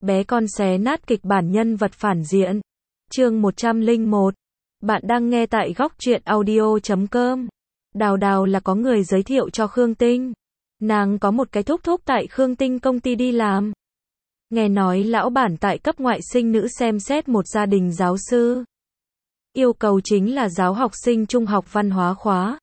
Bé con xé nát kịch bản nhân vật phản diện. Chương 101. Bạn đang nghe tại góc truyện audio.com. Đào Đào là có người giới thiệu cho Khương Tinh. Nàng có một cái thúc thúc tại Khương Tinh công ty đi làm. Nghe nói lão bản tại cấp ngoại sinh nữ xem xét một gia đình giáo sư. Yêu cầu chính là giáo học sinh trung học văn hóa khóa.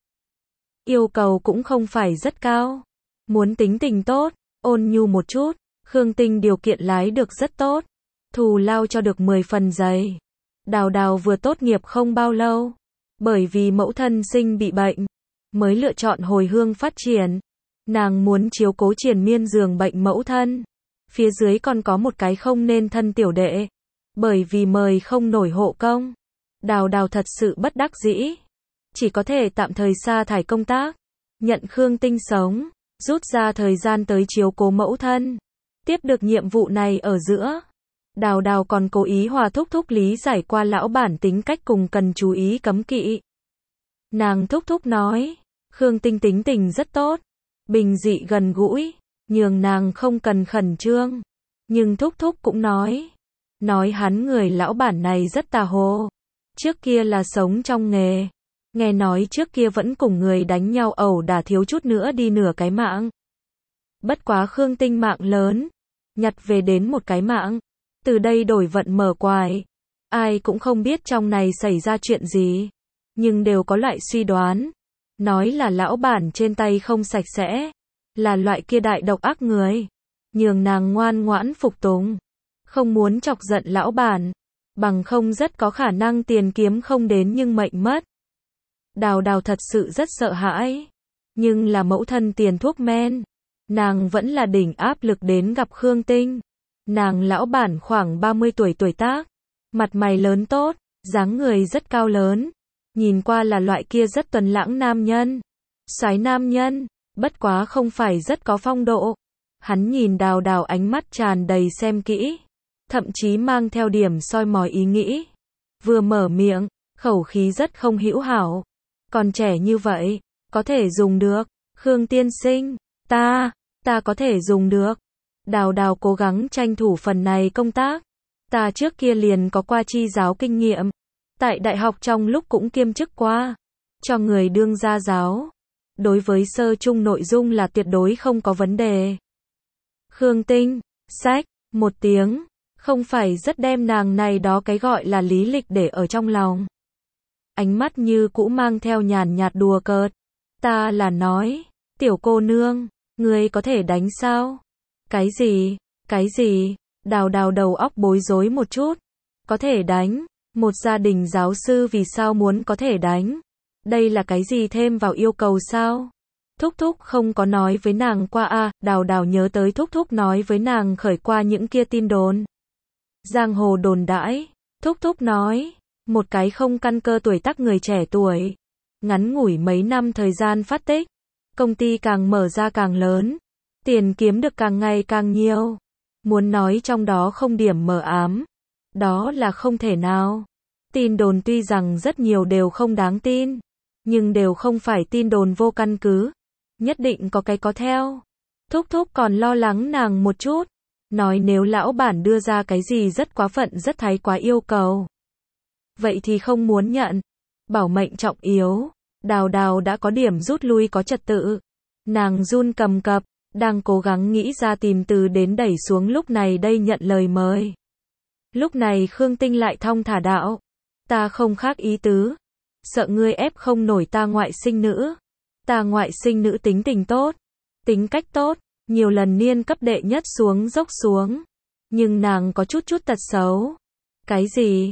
Yêu cầu cũng không phải rất cao. Muốn tính tình tốt, ôn nhu một chút. Khương Tinh điều kiện lái được rất tốt. Thù lao cho được 10 phần dày. Đào Đào vừa tốt nghiệp không bao lâu. Bởi vì mẫu thân sinh bị bệnh, mới lựa chọn hồi hương phát triển. Nàng muốn chiếu cố triền miên giường bệnh mẫu thân. Phía dưới còn có một cái không nên thân tiểu đệ. Bởi vì mời không nổi hộ công. Đào Đào thật sự bất đắc dĩ. Chỉ có thể tạm thời sa thải công tác. Nhận Khương Tinh sống. Rút ra thời gian tới chiếu cố mẫu thân. Tiếp được nhiệm vụ này ở giữa. Đào Đào còn cố ý hòa thúc thúc lý giải qua lão bản tính cách cùng cần chú ý cấm kỵ. Nàng thúc thúc nói. Khương Tinh tính tình rất tốt. Bình dị gần gũi. Nhường nàng không cần khẩn trương. Nhưng thúc thúc cũng nói. Nói hắn người lão bản này rất tà hồ. Trước kia là sống trong nghề. Nghe nói trước kia vẫn cùng người đánh nhau ẩu đả thiếu chút nữa đi nửa cái mạng. Bất quá Khương Tinh mạng lớn. Nhặt về đến một cái mạng. Từ đây đổi vận mở quài. Ai cũng không biết trong này xảy ra chuyện gì. Nhưng đều có loại suy đoán. Nói là lão bản trên tay không sạch sẽ. Là loại kia đại độc ác người. Nhường nàng ngoan ngoãn phục tùng. Không muốn chọc giận lão bản. Bằng không rất có khả năng tiền kiếm không đến nhưng mệnh mất. Đào Đào thật sự rất sợ hãi. Nhưng là mẫu thân tiền thuốc men. Nàng vẫn là đỉnh áp lực đến gặp Khương Tinh. Nàng lão bản khoảng 30 tuổi tuổi tác. Mặt mày lớn tốt, dáng người rất cao lớn. Nhìn qua là loại kia rất tuấn lãng nam nhân. Soái nam nhân, bất quá không phải rất có phong độ. Hắn nhìn Đào Đào ánh mắt tràn đầy xem kỹ. Thậm chí mang theo điểm soi mói ý nghĩ. Vừa mở miệng, khẩu khí rất không hữu hảo. Còn trẻ như vậy, có thể dùng được. Khương tiên sinh, ta có thể dùng được. Đào Đào cố gắng tranh thủ phần này công tác. Ta trước kia liền có qua chi giáo kinh nghiệm. Tại đại học trong lúc cũng kiêm chức qua. Cho người đương gia giáo. Đối với sơ chung nội dung là tuyệt đối không có vấn đề. Khương Tinh, sách, một tiếng. Không phải rất đem nàng này đó cái gọi là lý lịch để ở trong lòng. Ánh mắt như cũ mang theo nhàn nhạt đùa cợt. Ta là nói, tiểu cô nương, ngươi có thể đánh sao? Cái gì? Đào Đào đầu óc bối rối một chút. Có thể đánh? Một gia đình giáo sư vì sao muốn có thể đánh? Đây là cái gì thêm vào yêu cầu sao? Thúc thúc không có nói với nàng qua à? Đào Đào nhớ tới thúc thúc nói với nàng khởi qua những kia tin đồn. Giang hồ đồn đãi. Thúc thúc nói, một cái không căn cơ tuổi tác người trẻ tuổi. Ngắn ngủi mấy năm thời gian phát tích. Công ty càng mở ra càng lớn. Tiền kiếm được càng ngày càng nhiều. Muốn nói trong đó không điểm mờ ám. Đó là không thể nào. Tin đồn tuy rằng rất nhiều đều không đáng tin. Nhưng đều không phải tin đồn vô căn cứ. Nhất định có cái có theo. Thúc thúc còn lo lắng nàng một chút. Nói nếu lão bản đưa ra cái gì rất quá phận rất thái quá yêu cầu. Vậy thì không muốn nhận. Bảo mệnh trọng yếu. Đào Đào đã có điểm rút lui có trật tự. Nàng run cầm cập. Đang cố gắng nghĩ ra tìm từ đến đẩy xuống lúc này đây nhận lời mời. Lúc này Khương Tinh lại thong thả đạo. Ta không khác ý tứ. Sợ ngươi ép không nổi ta ngoại sinh nữ. Ta ngoại sinh nữ tính tình tốt. Tính cách tốt. Nhiều lần niên cấp đệ nhất xuống dốc xuống. Nhưng nàng có chút tật xấu. Cái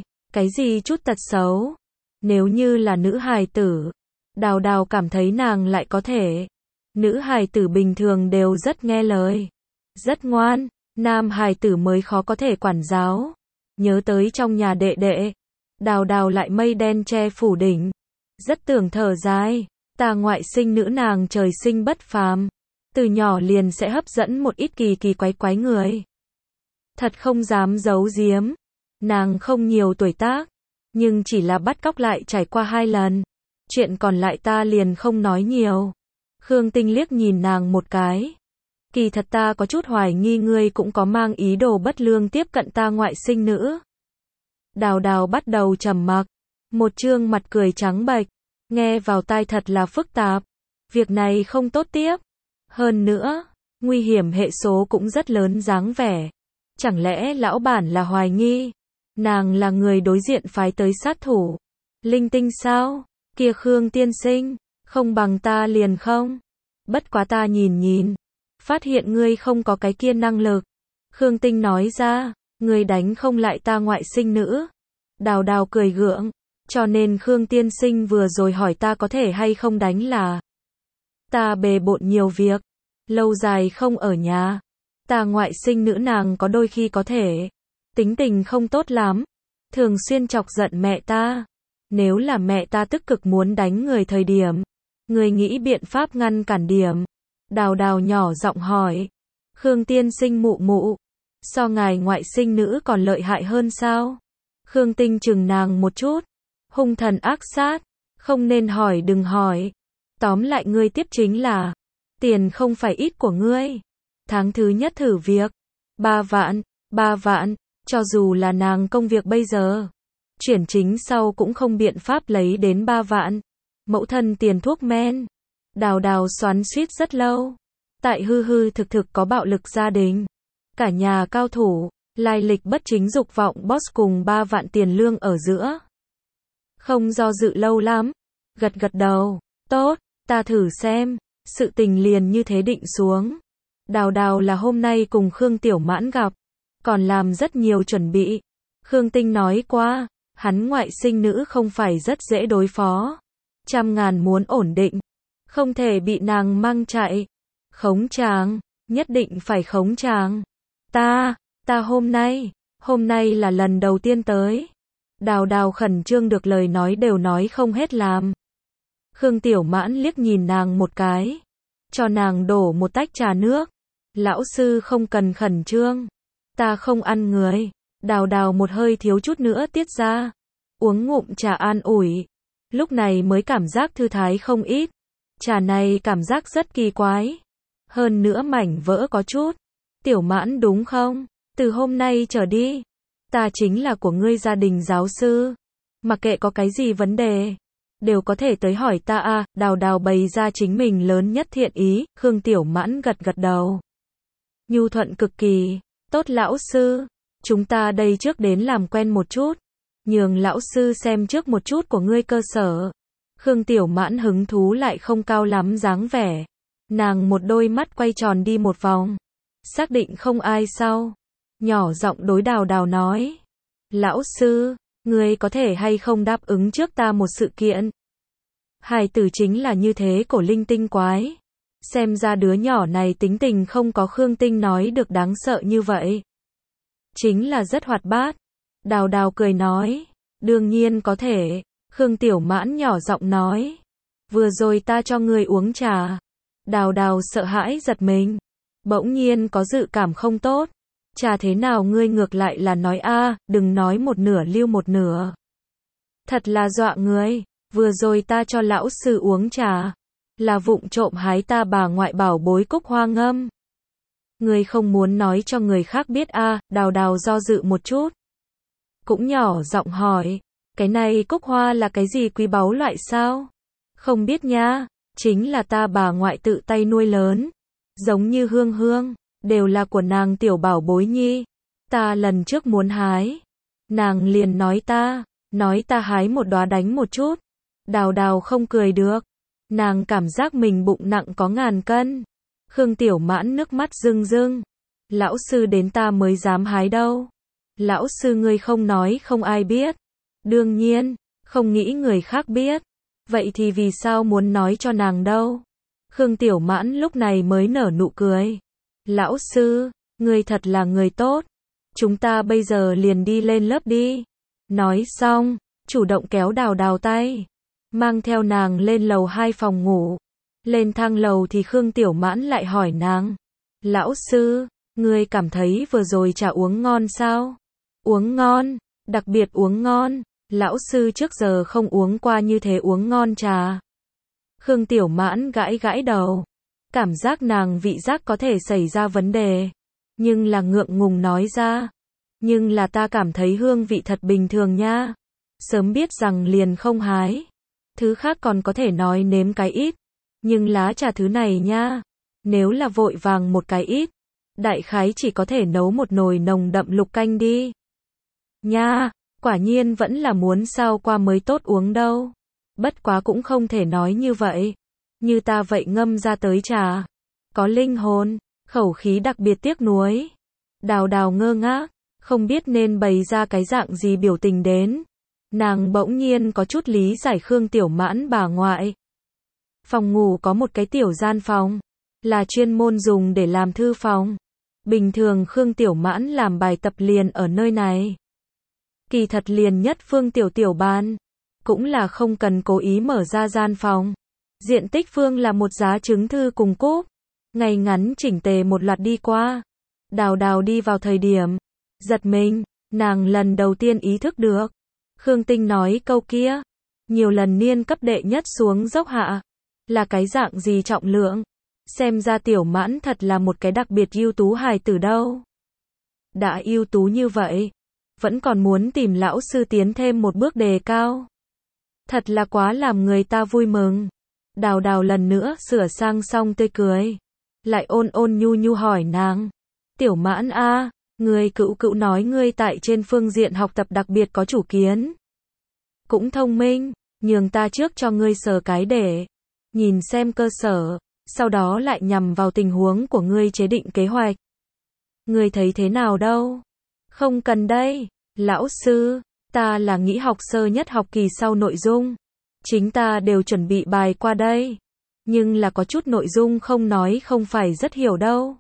gì chút tật xấu? Nếu như là nữ hài tử. Đào Đào cảm thấy nàng lại có thể. Nữ hài tử bình thường đều rất nghe lời. Rất ngoan. Nam hài tử mới khó có thể quản giáo. Nhớ tới trong nhà đệ đệ. Đào Đào lại mây đen che phủ đỉnh. Rất tưởng thở dài. Ta ngoại sinh nữ nàng trời sinh bất phàm. Từ nhỏ liền sẽ hấp dẫn một ít kỳ quái người. Thật không dám giấu giếm. Nàng không nhiều tuổi tác. Nhưng chỉ là bắt cóc lại trải qua 2 lần. Chuyện còn lại ta liền không nói nhiều. Khương Tinh liếc nhìn nàng một cái. Kỳ thật ta có chút hoài nghi ngươi cũng có mang ý đồ bất lương tiếp cận ta ngoại sinh nữ. Đào Đào bắt đầu trầm mặc, một trương mặt cười trắng bệch, nghe vào tai thật là phức tạp. Việc này không tốt tiếp. Hơn nữa, nguy hiểm hệ số cũng rất lớn dáng vẻ. Chẳng lẽ lão bản là hoài nghi nàng là người đối diện phái tới sát thủ? Linh tinh sao? Kia Khương tiên sinh, không bằng ta liền không? Bất quá ta nhìn, phát hiện ngươi không có cái kia năng lực. Khương Tinh nói ra, ngươi đánh không lại ta ngoại sinh nữ. Đào Đào cười gượng, cho nên Khương tiên sinh vừa rồi hỏi ta có thể hay không đánh là ta bề bộn nhiều việc, lâu dài không ở nhà. Ta ngoại sinh nữ nàng có đôi khi có thể tính tình không tốt lắm, thường xuyên chọc giận mẹ ta. Nếu là mẹ ta tức cực muốn đánh người thời điểm, người nghĩ biện pháp ngăn cản điểm. Đào Đào nhỏ giọng hỏi, Khương tiên sinh mụ mụ, so ngài ngoại sinh nữ còn lợi hại hơn sao? Khương Tinh chừng nàng một chút, hung thần ác sát, không nên hỏi đừng hỏi. Tóm lại ngươi tiếp chính là, tiền không phải ít của ngươi. Tháng thứ nhất thử việc, 3 vạn, cho dù là nàng công việc bây giờ, chuyển chính sau cũng không biện pháp lấy đến 3 vạn. Mẫu thân tiền thuốc men. Đào Đào xoắn xuýt rất lâu. Tại hư hư thực thực có bạo lực gia đình. Cả nhà cao thủ, lai lịch bất chính dục vọng boss cùng 3 vạn tiền lương ở giữa. Không do dự lâu lắm. Gật đầu. Tốt, ta thử xem. Sự tình liền như thế định xuống. Đào Đào là hôm nay cùng Khương Tiểu Mãn gặp. Còn làm rất nhiều chuẩn bị. Khương Tinh nói qua, hắn ngoại sinh nữ không phải rất dễ đối phó. 100.000 muốn ổn định. Không thể bị nàng mang chạy. Khống chàng, nhất định phải khống chàng. Ta hôm nay là lần đầu tiên tới. Đào Đào khẩn trương được lời nói đều nói không hết làm. Khương Tiểu Mãn liếc nhìn nàng một cái, cho nàng đổ một tách trà nước. Lão sư không cần khẩn trương, ta không ăn người. Đào Đào một hơi thiếu chút nữa tiết ra, uống ngụm trà an ủi, lúc này mới cảm giác thư thái không ít. Trà này cảm giác rất kỳ quái, hơn nữa mảnh vỡ có chút. Tiểu Mãn đúng không? Từ hôm nay trở đi, ta chính là của ngươi gia đình giáo sư. Mặc kệ có cái gì vấn đề, đều có thể tới hỏi ta a. Đào Đào bày ra chính mình lớn nhất thiện ý. Khương Tiểu Mãn gật đầu, nhu thuận cực kỳ. Tốt lão sư, chúng ta đây trước đến làm quen một chút, nhường lão sư xem trước một chút của ngươi cơ sở. Khương Tiểu Mãn hứng thú lại không cao lắm dáng vẻ. Nàng một đôi mắt quay tròn đi một vòng, xác định không ai sau, nhỏ giọng đối Đào Đào nói, lão sư, ngươi có thể hay không đáp ứng trước ta một sự kiện? Hài tử chính là như thế cổ linh tinh quái. Xem ra đứa nhỏ này tính tình không có Khương Tinh nói được đáng sợ như vậy. Chính là rất hoạt bát. Đào Đào cười nói, đương nhiên có thể. Khương Tiểu Mãn nhỏ giọng nói, vừa rồi ta cho ngươi uống trà. Đào Đào sợ hãi giật mình, bỗng nhiên có dự cảm không tốt. Trà thế nào ngươi ngược lại là nói a, đừng nói một nửa lưu một nửa. Thật là dọa người, vừa rồi ta cho lão sư uống trà, là vụng trộm hái ta bà ngoại bảo bối cúc hoa ngâm. Ngươi không muốn nói cho người khác biết a? Đào Đào do dự một chút, cũng nhỏ giọng hỏi, cái này cúc hoa là cái gì quý báu loại sao? Không biết nha, chính là ta bà ngoại tự tay nuôi lớn, giống như Hương Hương, đều là của nàng tiểu bảo bối nhi. Ta lần trước muốn hái, nàng liền nói ta hái một đóa đánh một chút. Đào Đào không cười được, nàng cảm giác mình bụng nặng có ngàn cân. Khương Tiểu Mãn nước mắt rưng rưng, lão sư đến ta mới dám hái đâu. Lão sư ngươi không nói không ai biết. Đương nhiên, không nghĩ người khác biết. Vậy thì vì sao muốn nói cho nàng đâu? Khương Tiểu Mãn lúc này mới nở nụ cười. Lão sư, ngươi thật là người tốt. Chúng ta bây giờ liền đi lên lớp đi. Nói xong, chủ động kéo Đào Đào tay, mang theo nàng lên lầu 2 phòng ngủ. Lên thang lầu thì Khương Tiểu Mãn lại hỏi nàng, lão sư, ngươi cảm thấy vừa rồi trà uống ngon sao? Uống ngon, đặc biệt uống ngon. Lão sư trước giờ không uống qua như thế uống ngon trà. Khương Tiểu Mãn gãi gãi đầu. Cảm giác nàng vị giác có thể xảy ra vấn đề. Nhưng là ngượng ngùng nói ra. Nhưng là ta cảm thấy hương vị thật bình thường nha. Sớm biết rằng liền không hái. Thứ khác còn có thể nói nếm cái ít. Nhưng lá trà thứ này nha. Nếu là vội vàng một cái ít. Đại khái chỉ có thể nấu một nồi nồng đậm lục canh đi. Nha, quả nhiên vẫn là muốn sao qua mới tốt uống đâu. Bất quá cũng không thể nói như vậy. Như ta vậy ngâm ra tới trà. Có linh hồn, khẩu khí đặc biệt tiếc nuối. Đào Đào ngơ ngác, không biết nên bày ra cái dạng gì biểu tình đến. Nàng bỗng nhiên có chút lý giải Khương Tiểu Mãn bà ngoại. Phòng ngủ có một cái tiểu gian phòng, là chuyên môn dùng để làm thư phòng. Bình thường Khương Tiểu Mãn làm bài tập liền ở nơi này. Kỳ thật liền nhất phương tiểu bàn, cũng là không cần cố ý mở ra gian phòng. Diện tích phương là một giá chứng thư cùng cúp. Ngày ngắn chỉnh tề một loạt đi qua. Đào Đào đi vào thời điểm giật mình, nàng lần đầu tiên ý thức được. Khương Tinh nói câu kia, nhiều lần niên cấp đệ nhất xuống dốc hạ, là cái dạng gì trọng lượng. Xem ra Tiểu Mãn thật là một cái đặc biệt ưu tú hài tử đâu. Đã ưu tú như vậy, vẫn còn muốn tìm lão sư tiến thêm một bước đề cao. Thật là quá làm người ta vui mừng. Đào Đào lần nữa sửa sang xong tươi cười. Lại ôn ôn nhu nhu hỏi nàng. Tiểu Mãn a, người cữu nói ngươi tại trên phương diện học tập đặc biệt có chủ kiến. Cũng thông minh, nhường ta trước cho ngươi sờ cái để nhìn xem cơ sở, sau đó lại nhằm vào tình huống của ngươi chế định kế hoạch. Ngươi thấy thế nào đâu? Không cần đây, lão sư, ta là nghĩ học sơ nhất học kỳ sau nội dung. Chính ta đều chuẩn bị bài qua đây. Nhưng là có chút nội dung không nói không phải rất hiểu đâu.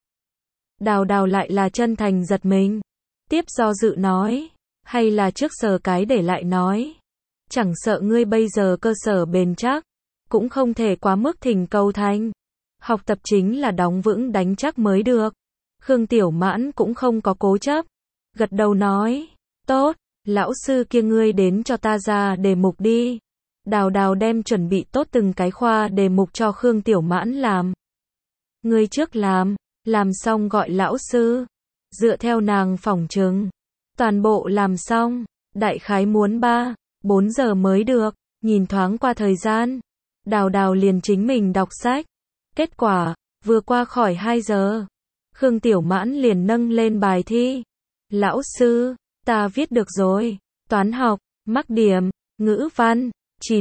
Đào Đào lại là chân thành giật mình. Tiếp do dự nói. Hay là trước sờ cái để lại nói. Chẳng sợ ngươi bây giờ cơ sở bền chắc. Cũng không thể quá mức thỉnh cầu thành. Học tập chính là đóng vững đánh chắc mới được. Khương Tiểu Mãn cũng không có cố chấp. Gật đầu nói. Tốt, lão sư kia ngươi đến cho ta ra đề mục đi. Đào Đào đem chuẩn bị tốt từng cái khoa đề mục cho Khương Tiểu Mãn làm. Ngươi trước làm xong gọi lão sư. Dựa theo nàng phỏng chừng. Toàn bộ làm xong, đại khái muốn 3-4 giờ mới được. Nhìn thoáng qua thời gian. Đào Đào liền chính mình đọc sách. Kết quả, vừa qua khỏi 2 giờ. Khương Tiểu Mãn liền nâng lên bài thi. Lão sư, ta viết được rồi. Toán học, mắc điểm. Ngữ văn,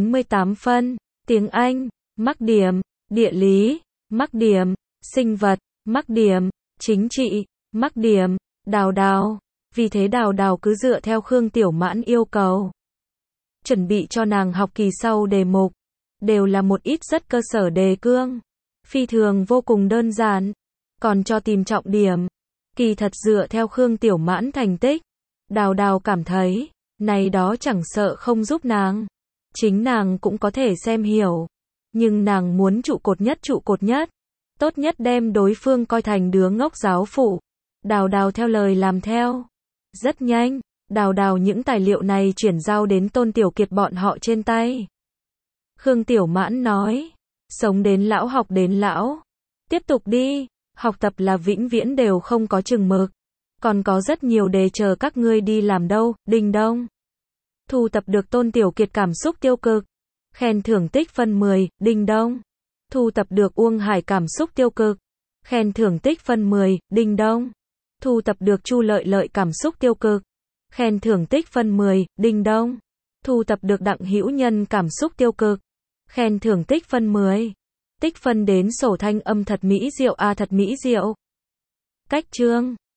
98 phân. Tiếng Anh, mắc điểm. Địa lý, mắc điểm. Sinh vật, mắc điểm. Chính trị, mắc điểm. Đào Đào. Vì thế Đào Đào cứ dựa theo Khương Tiểu Mãn yêu cầu. Chuẩn bị cho nàng học kỳ sau đề mục. Đều là một ít rất cơ sở đề cương. Phi thường vô cùng đơn giản. Còn cho tìm trọng điểm. Kỳ thật dựa theo Khương Tiểu Mãn thành tích. Đào Đào cảm thấy, này đó chẳng sợ không giúp nàng. Chính nàng cũng có thể xem hiểu. Nhưng nàng muốn trụ cột nhất. Tốt nhất đem đối phương coi thành đứa ngốc giáo phụ. Đào Đào theo lời làm theo. Rất nhanh, Đào Đào những tài liệu này chuyển giao đến Tôn Tiểu Kiệt bọn họ trên tay. Khương Tiểu Mãn nói, sống đến lão học đến lão. Tiếp tục đi, học tập là vĩnh viễn đều không có chừng mực. Còn có rất nhiều đề chờ các ngươi đi làm đâu, đinh đông. Thu tập được Tôn Tiểu Kiệt cảm xúc tiêu cực. Khen thưởng tích phân 10, đinh đông. Thu tập được Uông Hải cảm xúc tiêu cực. Khen thưởng tích phân 10, đinh đông. Thu tập được Chu Lợi Lợi cảm xúc tiêu cực. Khen thưởng tích phân 10, đinh đông. Thu tập được Đặng Hữu Nhân cảm xúc tiêu cực. Khen thưởng tích phân 10. Tích phân đến sổ thanh âm thật mỹ diệu thật mỹ diệu. Cách chương